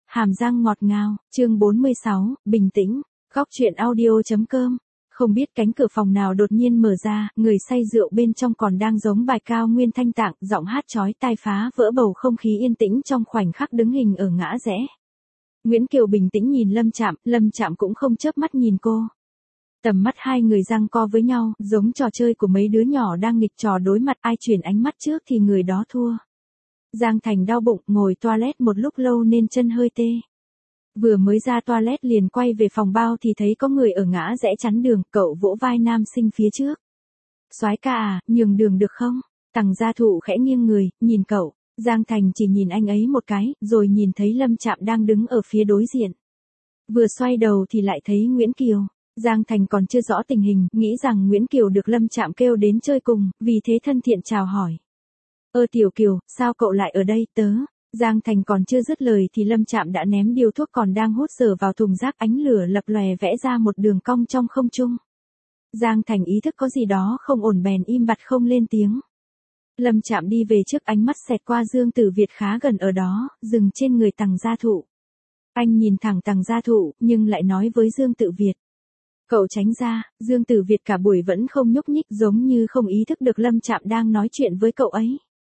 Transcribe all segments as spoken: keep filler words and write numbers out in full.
Hàm răng ngọt ngào, chương bốn mươi sáu, bình tĩnh, góc truyện audio.com. Không biết cánh cửa phòng nào đột nhiên mở ra, người say rượu bên trong còn đang giống bài cao nguyên thanh tạng, giọng hát chói tai phá vỡ bầu không khí yên tĩnh trong khoảnh khắc đứng hình ở ngã rẽ. Nguyễn Kiều bình tĩnh nhìn Lâm Trạm, Lâm Trạm cũng không chớp mắt nhìn cô. Tầm mắt hai người giằng co với nhau, giống trò chơi của mấy đứa nhỏ đang nghịch trò đối mặt, ai chuyển ánh mắt trước thì người đó thua. Giang Thành đau bụng, ngồi toilet một lúc lâu nên chân hơi tê. Vừa mới ra toilet liền quay về phòng bao thì thấy có người ở ngã rẽ chắn đường, cậu vỗ vai nam sinh phía trước. Soái ca à, nhường đường được không? Tằng Gia Thụ khẽ nghiêng người, nhìn cậu. Giang Thành chỉ nhìn anh ấy một cái, rồi nhìn thấy Lâm Trạm đang đứng ở phía đối diện. Vừa xoay đầu thì lại thấy Nguyễn Kiều. Giang Thành còn chưa rõ tình hình, nghĩ rằng Nguyễn Kiều được Lâm Trạm kêu đến chơi cùng, vì thế thân thiện chào hỏi. Ơ Tiểu Kiều, sao cậu lại ở đây, tớ? Giang Thành còn chưa dứt lời thì Lâm Trạm đã ném điếu thuốc còn đang hút dở vào thùng rác, ánh lửa lập lòe vẽ ra một đường cong trong không trung. Giang Thành ý thức có gì đó không ổn bèn im bặt không lên tiếng. Lâm Trạm đi về trước, ánh mắt xẹt qua Dương Tử Việt khá gần ở đó, dừng trên người Tằng Gia Thụ. Anh nhìn thẳng Tằng Gia Thụ, nhưng lại nói với Dương Tử Việt. Cậu tránh ra. Dương Tử Việt cả buổi vẫn không nhúc nhích, giống như không ý thức được Lâm Trạm đang nói chuyện với cậu ấy.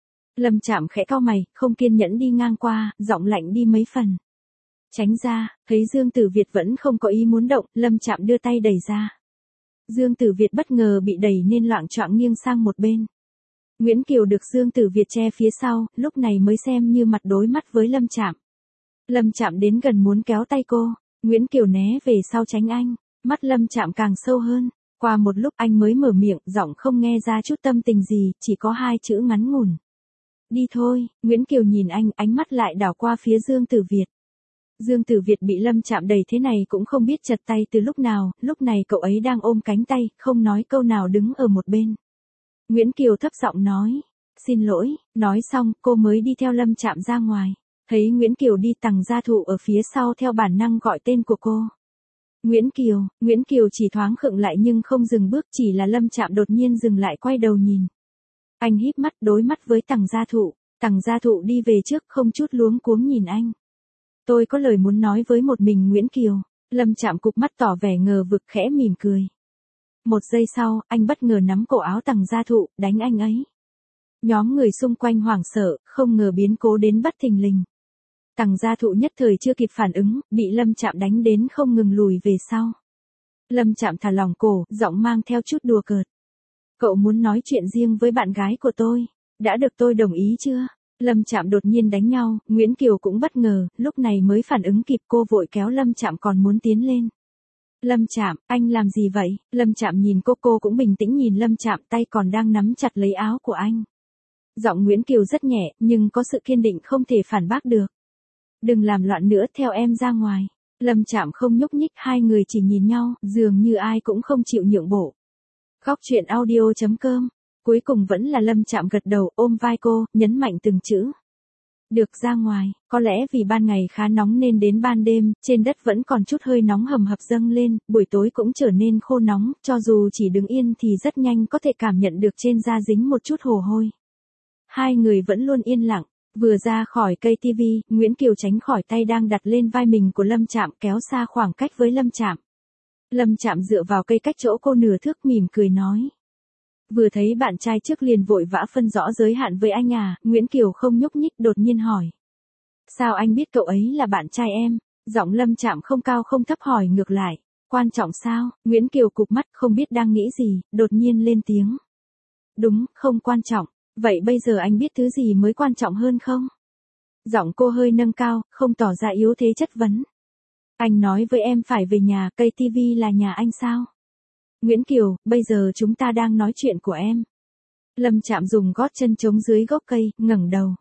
Lâm Trạm khẽ cau mày, không kiên nhẫn đi ngang qua, giọng lạnh đi mấy phần. Tránh ra. Thấy Dương Tử Việt vẫn không có ý muốn động, Lâm Trạm đưa tay đẩy ra. Dương Tử Việt bất ngờ bị đẩy nên loạng choạng nghiêng sang một bên. Nguyễn Kiều được Dương Tử Việt che phía sau, lúc này mới xem như mặt đối mắt với Lâm Trạm. Lâm Trạm đến gần muốn kéo tay cô, Nguyễn Kiều né về sau tránh anh, mắt Lâm Trạm càng sâu hơn. Qua một lúc anh mới mở miệng, giọng không nghe ra chút tâm tình gì, chỉ có hai chữ ngắn ngủn. Đi thôi. Nguyễn Kiều nhìn anh, ánh mắt lại đảo qua phía Dương Tử Việt. Dương Tử Việt bị Lâm Trạm đẩy thế này cũng không biết chật tay từ lúc nào, lúc này cậu ấy đang ôm cánh tay, không nói câu nào đứng ở một bên. Nguyễn Kiều thấp giọng nói, xin lỗi, nói xong cô mới đi theo Lâm Trạm ra ngoài. Thấy Nguyễn Kiều đi, Tằng Gia Thụ ở phía sau theo bản năng gọi tên của cô. Nguyễn Kiều. Nguyễn Kiều chỉ thoáng khựng lại nhưng không dừng bước, chỉ là Lâm Trạm đột nhiên dừng lại quay đầu nhìn. Anh híp mắt đối mắt với Tằng Gia Thụ, Tằng Gia Thụ đi về trước không chút luống cuống nhìn anh. Tôi có lời muốn nói với một mình Nguyễn Kiều. Lâm Trạm cụp mắt tỏ vẻ ngờ vực, khẽ mỉm cười. Một giây sau, anh bất ngờ nắm cổ áo Tằng Gia Thụ, đánh anh ấy. Nhóm người xung quanh hoảng sợ, không ngờ biến cố đến bất thình lình. Tằng Gia Thụ nhất thời chưa kịp phản ứng, bị Lâm Trạm đánh đến không ngừng lùi về sau. Lâm Trạm thả lỏng cổ, giọng mang theo chút đùa cợt. Cậu muốn nói chuyện riêng với bạn gái của tôi, đã được tôi đồng ý chưa? Lâm Trạm đột nhiên đánh nhau, Nguyễn Kiều cũng bất ngờ, lúc này mới phản ứng kịp, cô vội kéo Lâm Trạm còn muốn tiến lên. Lâm Trạm, anh làm gì vậy? Lâm Trạm nhìn cô, cô cũng bình tĩnh nhìn Lâm Trạm, tay còn đang nắm chặt lấy áo của anh. Giọng Nguyễn Kiều rất nhẹ, nhưng có sự kiên định không thể phản bác được. Đừng làm loạn nữa, theo em ra ngoài. Lâm Trạm không nhúc nhích, hai người chỉ nhìn nhau, dường như ai cũng không chịu nhượng bộ. Góc truyện audio.com. Cuối cùng vẫn là Lâm Trạm gật đầu, ôm vai cô, nhấn mạnh từng chữ. Được, ra ngoài. Có lẽ vì ban ngày khá nóng nên đến ban đêm, trên đất vẫn còn chút hơi nóng hầm hập dâng lên, buổi tối cũng trở nên khô nóng, cho dù chỉ đứng yên thì rất nhanh có thể cảm nhận được trên da dính một chút hồ hôi. Hai người vẫn luôn yên lặng, vừa ra khỏi cây tivi, Nguyễn Kiều tránh khỏi tay đang đặt lên vai mình của Lâm Trạm, kéo xa khoảng cách với Lâm Trạm. Lâm Trạm dựa vào cây cách chỗ cô nửa thước, mỉm cười nói. Vừa thấy bạn trai trước liền vội vã phân rõ giới hạn với anh à? Nguyễn Kiều không nhúc nhích, đột nhiên hỏi. Sao anh biết cậu ấy là bạn trai em? Giọng Lâm Trạm không cao không thấp hỏi ngược lại. Quan trọng sao? Nguyễn Kiều cụp mắt không biết đang nghĩ gì, đột nhiên lên tiếng. Đúng, không quan trọng. Vậy bây giờ anh biết thứ gì mới quan trọng hơn không? Giọng cô hơi nâng cao, không tỏ ra yếu thế chất vấn. Anh nói với em phải về nhà, cây tivi là nhà anh sao? Nguyễn Kiều, bây giờ chúng ta đang nói chuyện của em. Lâm Trạm dùng gót chân chống dưới gốc cây, ngẩng đầu.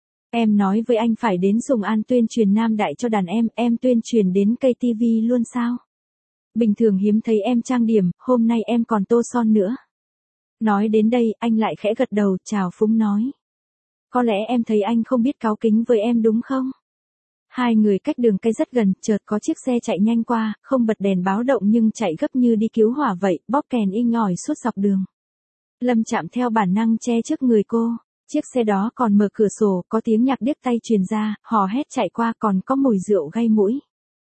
Em nói với anh phải đến Sùng An tuyên truyền Nam Đại cho đàn em, em tuyên truyền đến cây tivi luôn sao? Bình thường hiếm thấy em trang điểm, hôm nay em còn tô son nữa. Nói đến đây, anh lại khẽ gật đầu, chào phúng nói. Có lẽ em thấy anh không biết cáu kính với em đúng không? Hai người cách đường cây rất gần, chợt có chiếc xe chạy nhanh qua, không bật đèn báo động nhưng chạy gấp như đi cứu hỏa vậy, bóp kèn inh ỏi suốt dọc đường. Lâm Trạm theo bản năng che trước người cô. Chiếc xe đó còn mở cửa sổ, có tiếng nhạc điếc tai truyền ra, hò hét chạy qua, còn có mùi rượu gây mũi.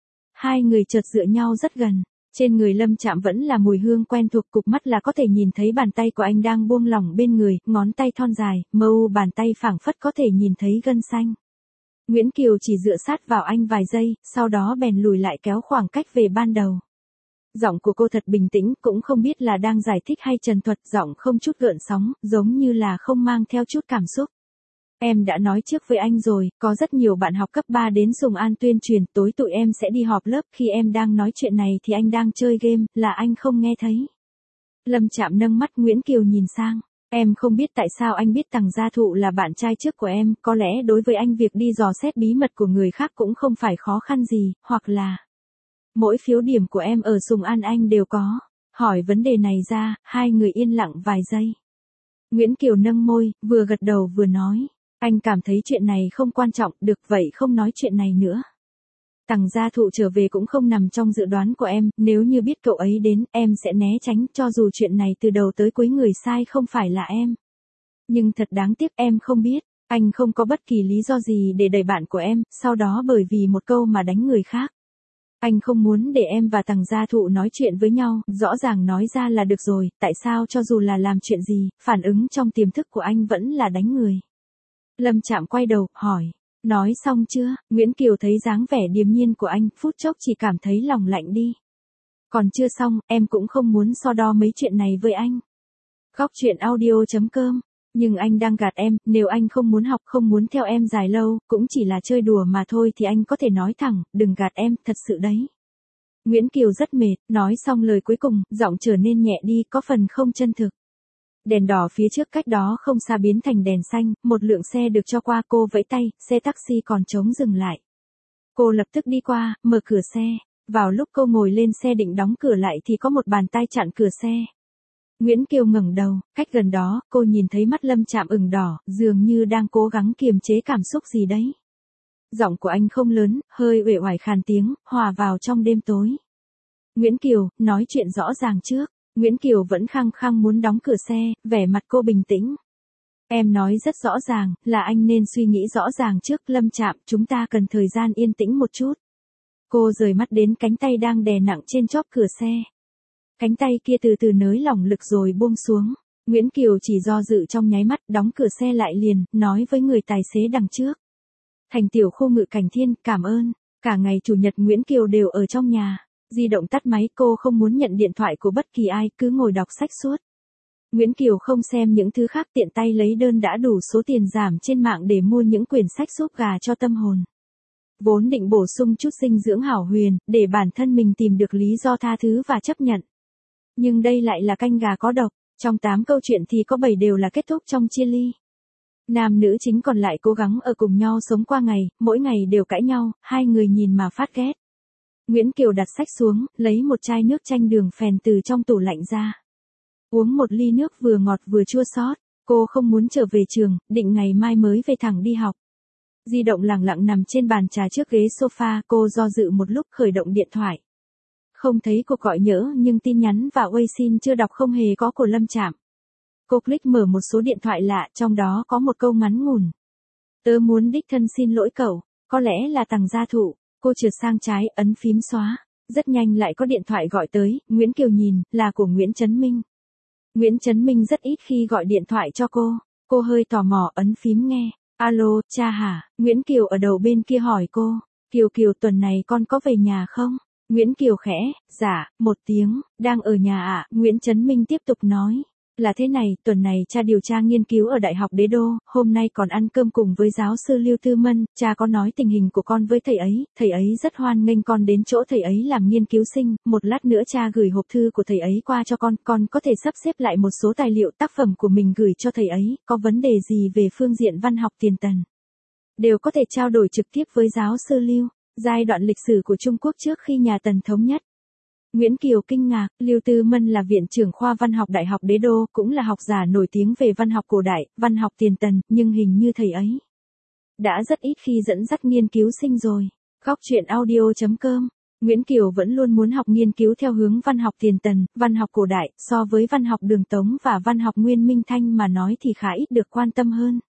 Hai người chợt dựa nhau rất gần. Trên người Lâm Trạm vẫn là mùi hương quen thuộc, cụp mắt là có thể nhìn thấy bàn tay của anh đang buông lỏng bên người, ngón tay thon dài, mờ u bàn tay phảng phất có thể nhìn thấy gân xanh. Nguyễn Kiều chỉ dựa sát vào anh vài giây, sau đó bèn lùi lại kéo khoảng cách về ban đầu. Giọng của cô thật bình tĩnh, cũng không biết là đang giải thích hay trần thuật, giọng không chút gợn sóng, giống như là không mang theo chút cảm xúc. Em đã nói trước với anh rồi, có rất nhiều bạn học cấp ba đến Sùng An tuyên truyền, tối tụi em sẽ đi họp lớp, khi em đang nói chuyện này thì anh đang chơi game, là anh không nghe thấy. Lâm Trạm nâng mắt, Nguyễn Kiều nhìn sang. Em không biết tại sao anh biết Tằng Gia Thụ là bạn trai trước của em, có lẽ đối với anh việc đi dò xét bí mật của người khác cũng không phải khó khăn gì, hoặc là mỗi phiếu điểm của em ở Sùng An anh đều có. Hỏi vấn đề này ra, hai người yên lặng vài giây. Nguyễn Kiều nâng môi, vừa gật đầu vừa nói. Anh cảm thấy chuyện này không quan trọng, được vậy không nói chuyện này nữa. Tằng Gia Thụ trở về cũng không nằm trong dự đoán của em, nếu như biết cậu ấy đến, em sẽ né tránh, cho dù chuyện này từ đầu tới cuối người sai không phải là em. Nhưng thật đáng tiếc em không biết, anh không có bất kỳ lý do gì để đẩy bạn của em, sau đó bởi vì một câu mà đánh người khác. Anh không muốn để em và Tằng Gia Thụ nói chuyện với nhau, rõ ràng nói ra là được rồi, tại sao cho dù là làm chuyện gì, phản ứng trong tiềm thức của anh vẫn là đánh người. Lâm Trạm quay đầu, hỏi, nói xong chưa? Nguyễn Kiều thấy dáng vẻ điềm nhiên của anh, phút chốc chỉ cảm thấy lòng lạnh đi. Còn chưa xong, em cũng không muốn so đo mấy chuyện này với anh. Góc truyện audio chấm com. Nhưng anh đang gạt em, nếu anh không muốn học, không muốn theo em dài lâu, cũng chỉ là chơi đùa mà thôi thì anh có thể nói thẳng, đừng gạt em, thật sự đấy. Nguyễn Kiều rất mệt, nói xong lời cuối cùng, giọng trở nên nhẹ đi, có phần không chân thực. Đèn đỏ phía trước cách đó không xa biến thành đèn xanh, một lượng xe được cho qua, cô vẫy tay, xe taxi còn trống dừng lại. Cô lập tức đi qua, mở cửa xe. Vào lúc cô ngồi lên xe định đóng cửa lại thì có một bàn tay chặn cửa xe. Nguyễn Kiều ngẩng đầu, cách gần đó, cô nhìn thấy mắt Lâm Trạm ửng đỏ, dường như đang cố gắng kiềm chế cảm xúc gì đấy. Giọng của anh không lớn, hơi uể oải khàn tiếng, hòa vào trong đêm tối. Nguyễn Kiều, nói chuyện rõ ràng trước. Nguyễn Kiều vẫn khăng khăng muốn đóng cửa xe, vẻ mặt cô bình tĩnh. Em nói rất rõ ràng, là anh nên suy nghĩ rõ ràng trước, Lâm Trạm, chúng ta cần thời gian yên tĩnh một chút. Cô rời mắt đến cánh tay đang đè nặng trên chóp cửa xe. Cánh tay kia từ từ nới lỏng lực rồi buông xuống. Nguyễn Kiều chỉ do dự trong nháy mắt, đóng cửa xe lại liền, nói với người tài xế đằng trước. Thành tiểu khu Ngự Cảnh Thiên, cảm ơn. Cả ngày chủ nhật Nguyễn Kiều đều ở trong nhà. Di động tắt máy, cô không muốn nhận điện thoại của bất kỳ ai, cứ ngồi đọc sách suốt. Nguyễn Kiều không xem những thứ khác, tiện tay lấy đơn đã đủ số tiền giảm trên mạng để mua những quyển sách súp gà cho tâm hồn. Vốn định bổ sung chút dinh dưỡng hảo huyền, để bản thân mình tìm được lý do tha thứ và chấp nhận. Nhưng đây lại là canh gà có độc, trong tám câu chuyện thì có bảy đều là kết thúc trong chia ly. Nam nữ chính còn lại cố gắng ở cùng nhau sống qua ngày, mỗi ngày đều cãi nhau, hai người nhìn mà phát ghét. Nguyễn Kiều đặt sách xuống, lấy một chai nước chanh đường phèn từ trong tủ lạnh ra. Uống một ly nước vừa ngọt vừa chua xót, cô không muốn trở về trường, định ngày mai mới về thẳng đi học. Di động lẳng lặng nằm trên bàn trà trước ghế sofa, cô do dự một lúc khởi động điện thoại. Không thấy cuộc gọi nhỡ nhưng tin nhắn và Weixin chưa đọc không hề có của Lâm Trạm. Cô click mở một số điện thoại lạ, trong đó có một câu ngắn ngủn. Tớ muốn đích thân xin lỗi cậu, có lẽ là Tằng Gia Thụ. Cô trượt sang trái, ấn phím xóa. Rất nhanh lại có điện thoại gọi tới, Nguyễn Kiều nhìn, là của Nguyễn Trấn Minh. Nguyễn Trấn Minh rất ít khi gọi điện thoại cho cô. Cô hơi tò mò, ấn phím nghe. Alo, cha hả? Nguyễn Kiều ở đầu bên kia hỏi cô. Kiều Kiều, tuần này con có về nhà không? Nguyễn Kiều khẽ, dạ, một tiếng, đang ở nhà ạ. À? Nguyễn Trấn Minh tiếp tục nói. Là thế này, tuần này cha điều tra nghiên cứu ở Đại học Đế Đô, hôm nay còn ăn cơm cùng với giáo sư Lưu Tư Mân, cha có nói tình hình của con với thầy ấy, thầy ấy rất hoan nghênh con đến chỗ thầy ấy làm nghiên cứu sinh, một lát nữa cha gửi hộp thư của thầy ấy qua cho con, con có thể sắp xếp lại một số tài liệu tác phẩm của mình gửi cho thầy ấy, có vấn đề gì về phương diện văn học tiền tần. Đều có thể trao đổi trực tiếp với giáo sư Lưu, giai đoạn lịch sử của Trung Quốc trước khi nhà Tần thống nhất. Nguyễn Kiều kinh ngạc, Lưu Tư Mân là viện trưởng khoa văn học Đại học Đế Đô, cũng là học giả nổi tiếng về văn học cổ đại, văn học tiền tần, nhưng hình như thầy ấy đã rất ít khi dẫn dắt nghiên cứu sinh rồi. Góc truyện audio chấm com. Nguyễn Kiều vẫn luôn muốn học nghiên cứu theo hướng văn học tiền tần, văn học cổ đại, so với văn học Đường Tống và văn học Nguyên Minh Thanh mà nói thì khá ít được quan tâm hơn.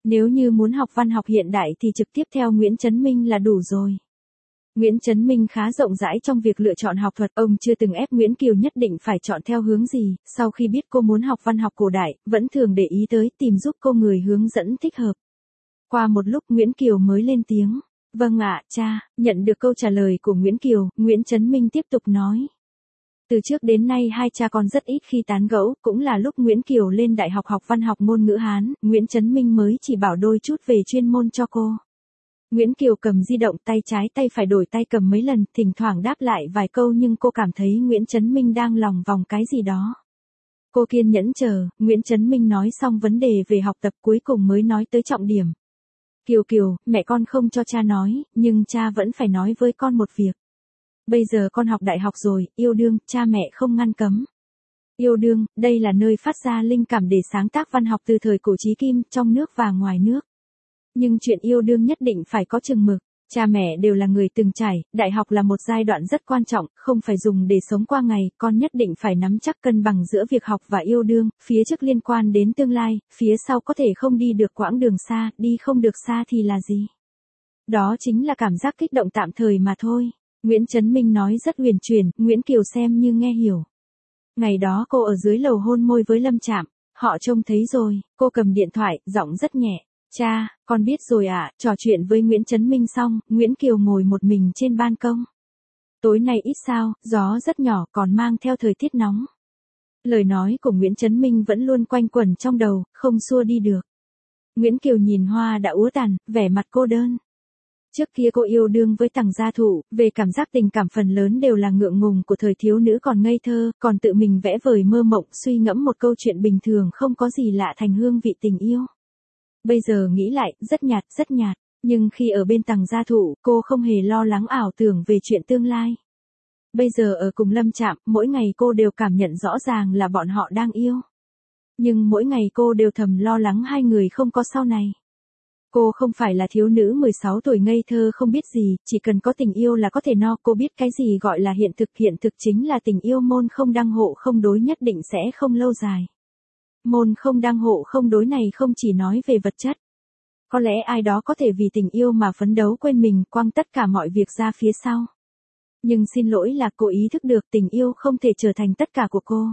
Nếu như muốn học văn học hiện đại thì trực tiếp theo Nguyễn Chấn Minh là đủ rồi. Nguyễn Chấn Minh khá rộng rãi trong việc lựa chọn học thuật, ông chưa từng ép Nguyễn Kiều nhất định phải chọn theo hướng gì, sau khi biết cô muốn học văn học cổ đại, vẫn thường để ý tới tìm giúp cô người hướng dẫn thích hợp. Qua một lúc Nguyễn Kiều mới lên tiếng, vâng ạ, cha. Nhận được câu trả lời của Nguyễn Kiều, Nguyễn Chấn Minh tiếp tục nói. Từ trước đến nay hai cha con rất ít khi tán gẫu, cũng là lúc Nguyễn Kiều lên đại học học văn học ngôn ngữ Hán, Nguyễn Chấn Minh mới chỉ bảo đôi chút về chuyên môn cho cô. Nguyễn Kiều cầm di động, tay trái tay phải đổi tay cầm mấy lần, thỉnh thoảng đáp lại vài câu nhưng cô cảm thấy Nguyễn Chấn Minh đang lòng vòng cái gì đó. Cô kiên nhẫn chờ, Nguyễn Chấn Minh nói xong vấn đề về học tập cuối cùng mới nói tới trọng điểm. Kiều Kiều, mẹ con không cho cha nói, nhưng cha vẫn phải nói với con một việc. Bây giờ con học đại học rồi, yêu đương, cha mẹ không ngăn cấm. Yêu đương, đây là nơi phát ra linh cảm để sáng tác văn học từ thời cổ chí kim, trong nước và ngoài nước. Nhưng chuyện yêu đương nhất định phải có chừng mực. Cha mẹ đều là người từng trải, đại học là một giai đoạn rất quan trọng, không phải dùng để sống qua ngày, con nhất định phải nắm chắc cân bằng giữa việc học và yêu đương, phía trước liên quan đến tương lai, phía sau có thể không đi được quãng đường xa, đi không được xa thì là gì? Đó chính là cảm giác kích động tạm thời mà thôi. Nguyễn Chấn Minh nói rất huyền chuyển, Nguyễn Kiều xem như nghe hiểu. Ngày đó cô ở dưới lầu hôn môi với Lâm Trạm, họ trông thấy rồi, cô cầm điện thoại, giọng rất nhẹ. Cha, con biết rồi ạ. Trò chuyện với Nguyễn Chấn Minh xong, Nguyễn Kiều ngồi một mình trên ban công. Tối nay ít sao, gió rất nhỏ còn mang theo thời tiết nóng. Lời nói của Nguyễn Chấn Minh vẫn luôn quanh quẩn trong đầu, không xua đi được. Nguyễn Kiều nhìn hoa đã úa tàn, vẻ mặt cô đơn. Trước kia cô yêu đương với Tằng Gia Thụ, về cảm giác tình cảm phần lớn đều là ngượng ngùng của thời thiếu nữ còn ngây thơ, còn tự mình vẽ vời mơ mộng suy ngẫm một câu chuyện bình thường không có gì lạ thành hương vị tình yêu. Bây giờ nghĩ lại, rất nhạt, rất nhạt, nhưng khi ở bên Tằng Gia Thụ, cô không hề lo lắng ảo tưởng về chuyện tương lai. Bây giờ ở cùng Lâm Trạm, mỗi ngày cô đều cảm nhận rõ ràng là bọn họ đang yêu. Nhưng mỗi ngày cô đều thầm lo lắng hai người không có sau này. Cô không phải là thiếu nữ mười sáu tuổi ngây thơ không biết gì, chỉ cần có tình yêu là có thể no. Cô biết cái gì gọi là hiện thực, hiện thực chính là tình yêu môn không đăng hộ không đối nhất định sẽ không lâu dài. Môn không đăng hộ không đối này không chỉ nói về vật chất. Có lẽ ai đó có thể vì tình yêu mà phấn đấu quên mình, quăng tất cả mọi việc ra phía sau. Nhưng xin lỗi là cô ý thức được tình yêu không thể trở thành tất cả của cô.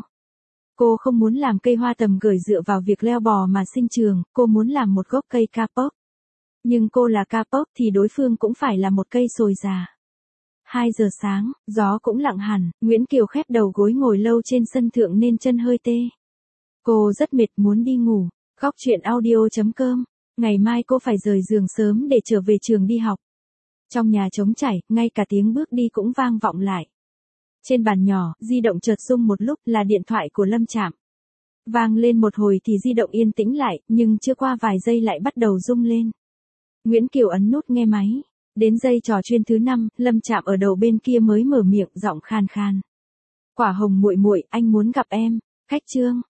Cô không muốn làm cây hoa tầm gửi dựa vào việc leo bò mà sinh trường, cô muốn làm một gốc cây K-pop. Nhưng cô là K-pop thì đối phương cũng phải là một cây sồi già. hai giờ sáng, gió cũng lặng hẳn, Nguyễn Kiều khép đầu gối ngồi lâu trên sân thượng nên chân hơi tê. Cô rất mệt muốn đi ngủ. Góc truyện audio chấm com. Ngày mai cô phải rời giường sớm để trở về trường đi học. Trong nhà trống trải, ngay cả tiếng bước đi cũng vang vọng lại. Trên bàn nhỏ, di động chợt rung một lúc là điện thoại của Lâm Trạm. Vang lên một hồi thì di động yên tĩnh lại, nhưng chưa qua vài giây lại bắt đầu rung lên. Nguyễn Kiều ấn nút nghe máy. Đến giây trò chuyên thứ năm, Lâm Trạm ở đầu bên kia mới mở miệng, giọng khan khan. Quả Hồng muội muội, anh muốn gặp em. Khách Trương.